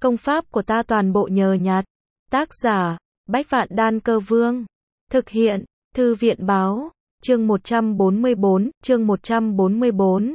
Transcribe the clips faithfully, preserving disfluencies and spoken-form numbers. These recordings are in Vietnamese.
Công pháp của ta toàn bộ nhờ nhặt. Tác giả, Bách Vạn Đan Cơ Vương. Thực hiện, Thư viện Báo. Chương một trăm bốn mươi bốn, chương một trăm bốn mươi bốn.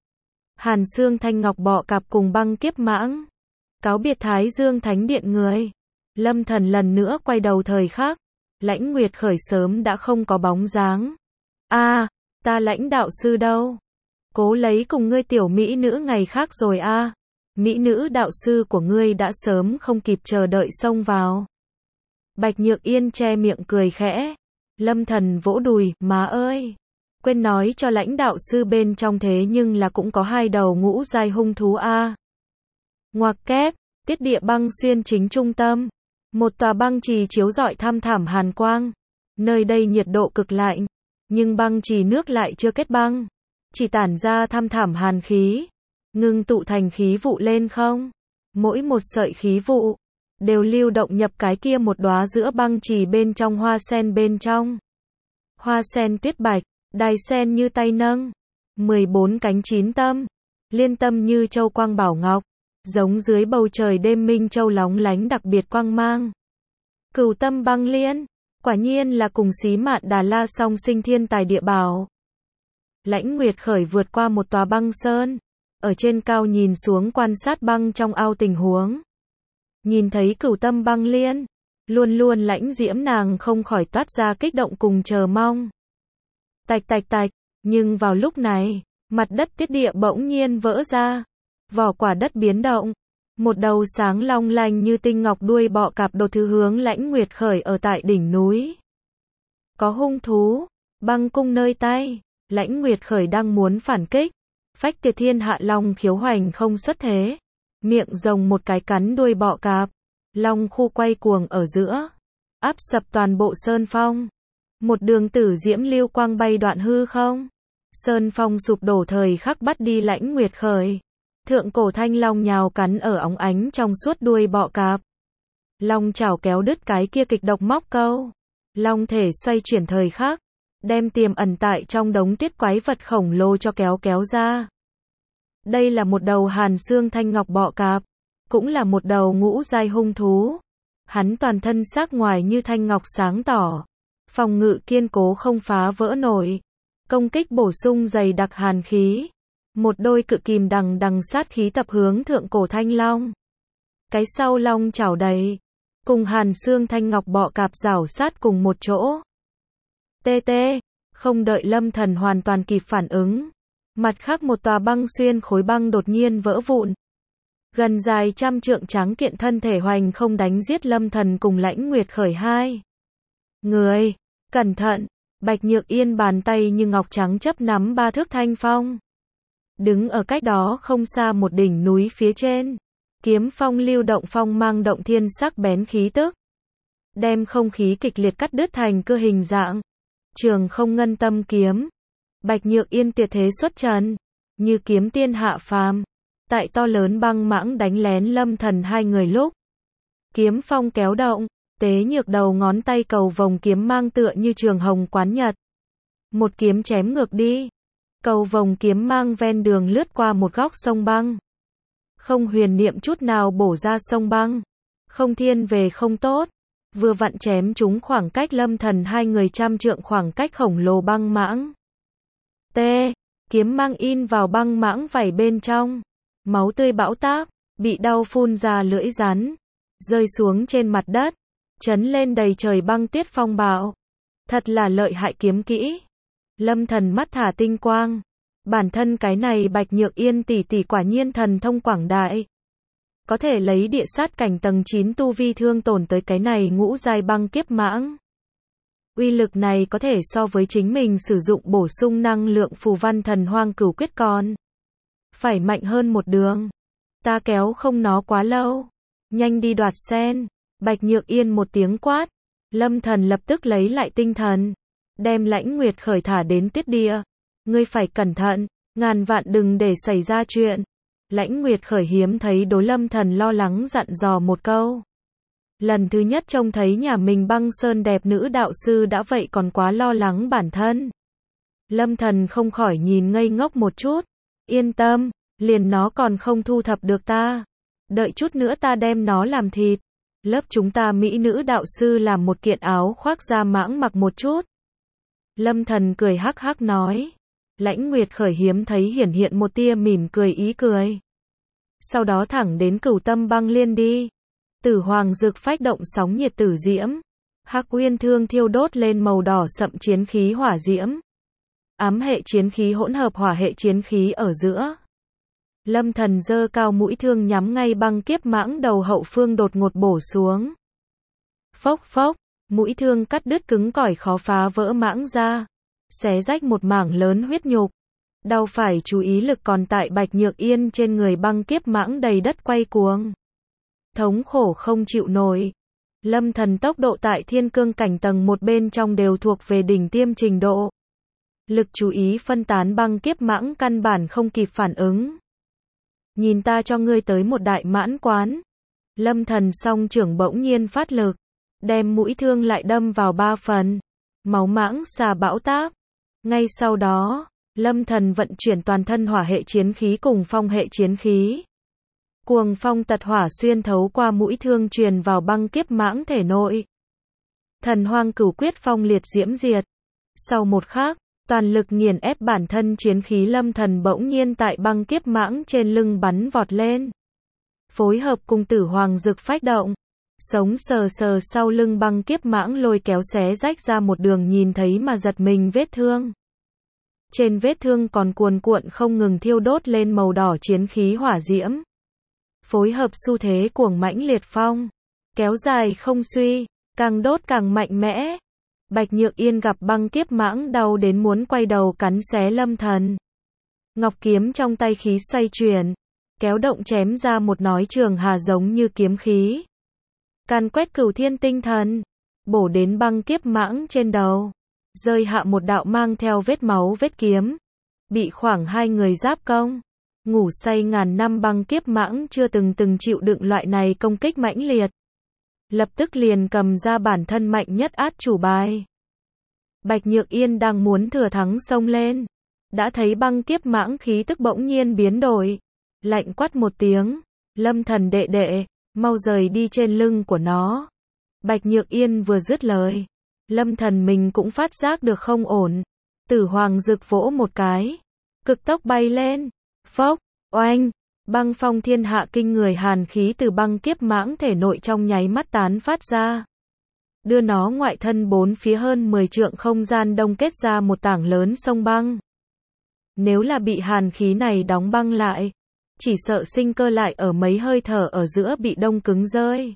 Hàn Xương Thanh Ngọc bọ cạp cùng băng kiếp mãng. Cáo biệt Thái Dương Thánh Điện người. Lâm Thần lần nữa quay đầu thời khắc. Lãnh Nguyệt Khởi sớm đã không có bóng dáng. A, à, ta Lãnh đạo sư đâu? Cố lấy cùng ngươi tiểu mỹ nữ ngày khác rồi a. À. Mỹ nữ đạo sư của ngươi đã sớm không kịp chờ đợi xông vào. Bạch Nhược Yên che miệng cười khẽ. Lâm Thần vỗ đùi, má ơi. Quên nói cho Lãnh đạo sư bên trong thế nhưng là cũng có hai đầu ngũ giai hung thú a. À. Ngoặc kép, tiết địa băng xuyên chính trung tâm. Một tòa băng trì chiếu rọi thăm thẳm hàn quang. Nơi đây nhiệt độ cực lạnh, nhưng băng trì nước lại chưa kết băng, chỉ tản ra thăm thẳm hàn khí, ngưng tụ thành khí vụ lên không. Mỗi một sợi khí vụ đều lưu động nhập cái kia một đóa giữa băng trì bên trong hoa sen bên trong. Hoa sen tuyết bạch, đài sen như tay nâng, mười bốn cánh chín tâm, liên tâm như châu quang bảo ngọc, giống dưới bầu trời đêm minh châu lóng lánh đặc biệt quang mang. Cửu tâm băng liên, quả nhiên là cùng Xí Mạn Đà La song sinh thiên tài địa bảo. Lãnh Nguyệt Khởi vượt qua một tòa băng sơn, ở trên cao nhìn xuống quan sát băng trong ao tình huống. Nhìn thấy cửu tâm băng liên, luôn luôn lãnh diễm nàng không khỏi toát ra kích động cùng chờ mong. Tạch tạch tạch, nhưng vào lúc này, mặt đất tiết địa bỗng nhiên vỡ ra, vỏ quả đất biến động. Một đầu sáng long lanh như tinh ngọc đuôi bọ cạp đột thứ hướng Lãnh Nguyệt Khởi ở tại đỉnh núi. Có hung thú, băng cung nơi tay, Lãnh Nguyệt Khởi đang muốn phản kích. Phách Tiệt Thiên Hạ Long khiếu hoành không xuất thế. Miệng rồng một cái cắn đuôi bọ cạp. Long khu quay cuồng ở giữa. Áp sập toàn bộ sơn phong. Một đường tử diễm lưu quang bay đoạn hư không. Sơn phong sụp đổ thời khắc bắt đi Lãnh Nguyệt Khởi. Thượng cổ thanh long nhào cắn ở óng ánh trong suốt đuôi bọ cạp. Long chảo kéo đứt cái kia kịch độc móc câu. Long thể xoay chuyển thời khắc, đem tiềm ẩn tại trong đống tiết quái vật khổng lồ cho kéo kéo ra. Đây là một đầu Hàn Xương Thanh Ngọc bọ cạp, cũng là một đầu ngũ giai hung thú. Hắn toàn thân sắc ngoài như thanh ngọc sáng tỏ, phòng ngự kiên cố không phá vỡ nổi, công kích bổ sung dày đặc hàn khí. Một đôi cự kìm đằng đằng sát khí tập hướng thượng cổ thanh long. Cái sau long chảo đầy, cùng Hàn Xương Thanh Ngọc bọ cạp rảo sát cùng một chỗ. Tê tê, không đợi Lâm Thần hoàn toàn kịp phản ứng. Mặt khác một tòa băng xuyên khối băng đột nhiên vỡ vụn. Gần dài trăm trượng trắng kiện thân thể hoành không đánh giết Lâm Thần cùng Lãnh Nguyệt Khởi hai người. Cẩn thận, Bạch Nhược Yên bàn tay như ngọc trắng chấp nắm ba thước thanh phong. Đứng ở cách đó không xa một đỉnh núi phía trên. Kiếm phong lưu động phong mang động thiên sắc bén khí tức. Đem không khí kịch liệt cắt đứt thành cơ hình dạng. Trường không ngân tâm kiếm. Bạch Nhược Yên tuyệt thế xuất trần. Như kiếm tiên hạ phàm. Tại to lớn băng mãng đánh lén Lâm Thần hai người lúc. Kiếm phong kéo động. Tế nhược đầu ngón tay cầu vồng kiếm mang tựa như trường hồng quán nhật. Một kiếm chém ngược đi. Cầu vồng kiếm mang ven đường lướt qua một góc sông băng. Không huyền niệm chút nào bổ ra sông băng. Không thiên về không tốt. Vừa vặn chém chúng khoảng cách Lâm Thần hai người trăm trượng khoảng cách khổng lồ băng mãng. T. Kiếm mang in vào băng mãng vảy bên trong. Máu tươi bão táp. Bị đau phun ra lưỡi rắn. Rơi xuống trên mặt đất. Chấn lên đầy trời băng tuyết phong bạo. Thật là lợi hại kiếm kỹ. Lâm Thần mắt thả tinh quang. Bản thân cái này Bạch Nhược Yên tỷ tỷ quả nhiên thần thông quảng đại. Có thể lấy địa sát cảnh tầng chín tu vi thương tổn tới cái này ngũ giai băng kiếp mãng. Uy lực này có thể so với chính mình sử dụng bổ sung năng lượng phù văn thần hoang cửu quyết còn phải mạnh hơn một đường. Ta kéo không nó quá lâu. Nhanh đi đoạt sen. Bạch Nhược Yên một tiếng quát. Lâm Thần lập tức lấy lại tinh thần. Đem Lãnh Nguyệt Khởi thả đến tuyết địa. Ngươi phải cẩn thận, ngàn vạn đừng để xảy ra chuyện. Lãnh Nguyệt Khởi hiếm thấy đối Lâm Thần lo lắng dặn dò một câu. Lần thứ nhất trông thấy nhà mình băng sơn đẹp nữ đạo sư đã vậy còn quá lo lắng bản thân. Lâm Thần không khỏi nhìn ngây ngốc một chút. Yên tâm, liền nó còn không thu thập được ta. Đợi chút nữa ta đem nó làm thịt. Lớp chúng ta mỹ nữ đạo sư làm một kiện áo khoác da mãng mặc một chút. Lâm Thần cười hắc hắc nói. Lãnh Nguyệt Khởi hiếm thấy hiển hiện một tia mỉm cười ý cười. Sau đó thẳng đến Cửu Tâm Băng Liên đi. Tử Hoàng Dực phách động sóng nhiệt tử diễm. Hắc Uyên Thương thiêu đốt lên màu đỏ sậm chiến khí hỏa diễm. Ám hệ chiến khí hỗn hợp hỏa hệ chiến khí ở giữa. Lâm Thần giơ cao mũi thương nhắm ngay băng kiếp mãng đầu hậu phương đột ngột bổ xuống. Phốc phốc, mũi thương cắt đứt cứng cỏi khó phá vỡ mãng ra, xé rách một mảng lớn huyết nhục. Đau phải chú ý lực còn tại Bạch Nhược Yên trên người băng kiếp mãng đầy đất quay cuồng. Thống khổ không chịu nổi. Lâm Thần tốc độ tại thiên cương cảnh tầng một bên trong đều thuộc về đỉnh tiêm trình độ. Lực chú ý phân tán băng kiếp mãng căn bản không kịp phản ứng. Nhìn ta cho ngươi tới một đại mãn quán. Lâm Thần song trưởng bỗng nhiên phát lực, đem mũi thương lại đâm vào ba phần. Máu mãng xà bão táp. Ngay sau đó, Lâm Thần vận chuyển toàn thân hỏa hệ chiến khí cùng phong hệ chiến khí. Cuồng phong tật hỏa xuyên thấu qua mũi thương truyền vào băng kiếp mãng thể nội. Thần hoang cửu quyết phong liệt diễm diệt. Sau một khắc, toàn lực nghiền ép bản thân chiến khí Lâm Thần bỗng nhiên tại băng kiếp mãng trên lưng bắn vọt lên. Phối hợp cùng Tử Hoàng Dực phách động. Sống sờ sờ sau lưng băng kiếp mãng lôi kéo xé rách ra một đường nhìn thấy mà giật mình vết thương. Trên vết thương còn cuồn cuộn không ngừng thiêu đốt lên màu đỏ chiến khí hỏa diễm. Phối hợp xu thế cuồng mãnh liệt phong. Kéo dài không suy, càng đốt càng mạnh mẽ. Bạch Nhược Yên gặp băng kiếp mãng đau đến muốn quay đầu cắn xé Lâm Thần. Ngọc kiếm trong tay khí xoay chuyển, kéo động chém ra một nói trường hà giống như kiếm khí. Càn quét cửu thiên tinh thần, bổ đến băng kiếp mãng trên đầu. Rơi hạ một đạo mang theo vết máu vết kiếm. Bị khoảng hai người giáp công. Ngủ say ngàn năm băng kiếp mãng chưa từng từng chịu đựng loại này công kích mãnh liệt. Lập tức liền cầm ra bản thân mạnh nhất át chủ bài. Bạch Nhược Yên đang muốn thừa thắng xông lên. Đã thấy băng kiếp mãng khí tức bỗng nhiên biến đổi. Lạnh quát một tiếng. Lâm Thần đệ đệ, mau rời đi trên lưng của nó. Bạch Nhược Yên vừa dứt lời. Lâm Thần mình cũng phát giác được không ổn. Tử Hoàng Dực vỗ một cái. Cực tốc bay lên. Phốc, oanh. Băng phong thiên hạ kinh người hàn khí từ băng kiếp mãng thể nội trong nháy mắt tán phát ra. Đưa nó ngoại thân bốn phía hơn mười trượng không gian đông kết ra một tảng lớn sông băng. Nếu là bị hàn khí này đóng băng lại, chỉ sợ sinh cơ lại ở mấy hơi thở ở giữa bị đông cứng rơi.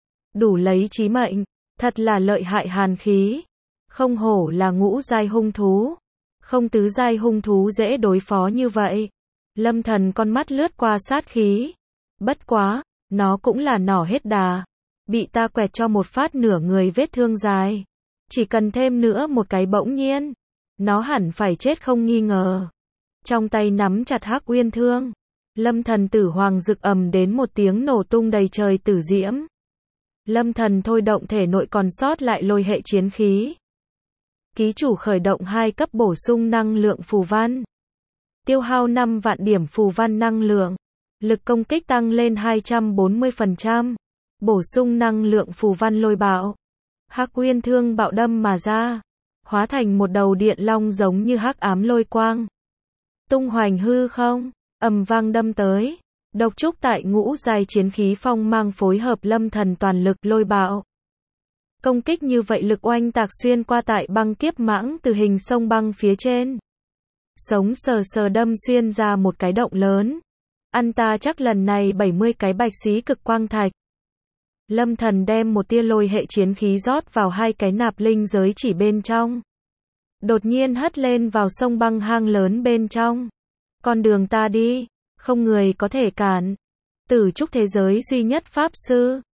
Đủ lấy chí mệnh, thật là lợi hại hàn khí. Không hổ là ngũ giai hung thú. Không tứ giai hung thú dễ đối phó như vậy. Lâm Thần con mắt lướt qua sát khí. Bất quá, nó cũng là nỏ hết đà. Bị ta quẹt cho một phát nửa người vết thương dài. Chỉ cần thêm nữa một cái bỗng nhiên. Nó hẳn phải chết không nghi ngờ. Trong tay nắm chặt Hắc Uyên Thương. Lâm Thần Tử Hoàng Dực ầm đến một tiếng nổ tung đầy trời tử diễm. Lâm Thần thôi động thể nội còn sót lại lôi hệ chiến khí. Ký chủ khởi động hai cấp bổ sung năng lượng phù văn. Tiêu hao năm vạn điểm phù văn năng lượng. Lực công kích tăng lên hai trăm bốn mươi phần trăm. Bổ sung năng lượng phù văn lôi bạo. Hắc Uyên Thương bạo đâm mà ra. Hóa thành một đầu điện long giống như hắc ám lôi quang. Tung hoành hư không, ầm vang đâm tới. Độc trúc tại ngũ giai chiến khí phong mang phối hợp Lâm Thần toàn lực lôi bạo. Công kích như vậy lực oanh tạc xuyên qua tại băng kiếp mãng từ hình sông băng phía trên. Sống sờ sờ đâm xuyên ra một cái động lớn. Ăn ta chắc lần này bảy mươi cái bạch xí cực quang thạch. Lâm Thần đem một tia lôi hệ chiến khí rót vào hai cái nạp linh giới chỉ bên trong. Đột nhiên hất lên vào sông băng hang lớn bên trong. Con đường ta đi, không người có thể cản. Tử trúc thế giới duy nhất pháp sư.